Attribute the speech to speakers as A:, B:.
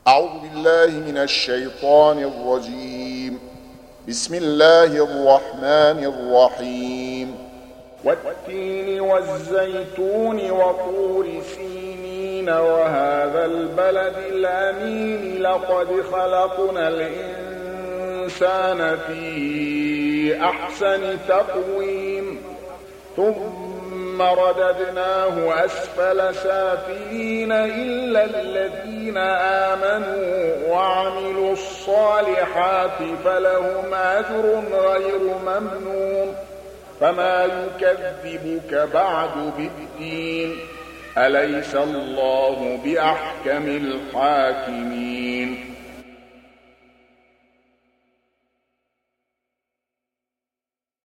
A: أعوذ بالله من الشيطان الرجيم. بسم الله الرحمن الرحيم.
B: والتين والزيتون وطور سينين وهذا البلد الأمين لقد خلقنا الإنسان في أحسن تقويم ثم رددناه أسفل سافلين إلا الذين آمنوا وعملوا الصالحات فلهم أجر غير ممنون. فما يكذبك بعد بالدين أليس الله بأحكم الحاكمين.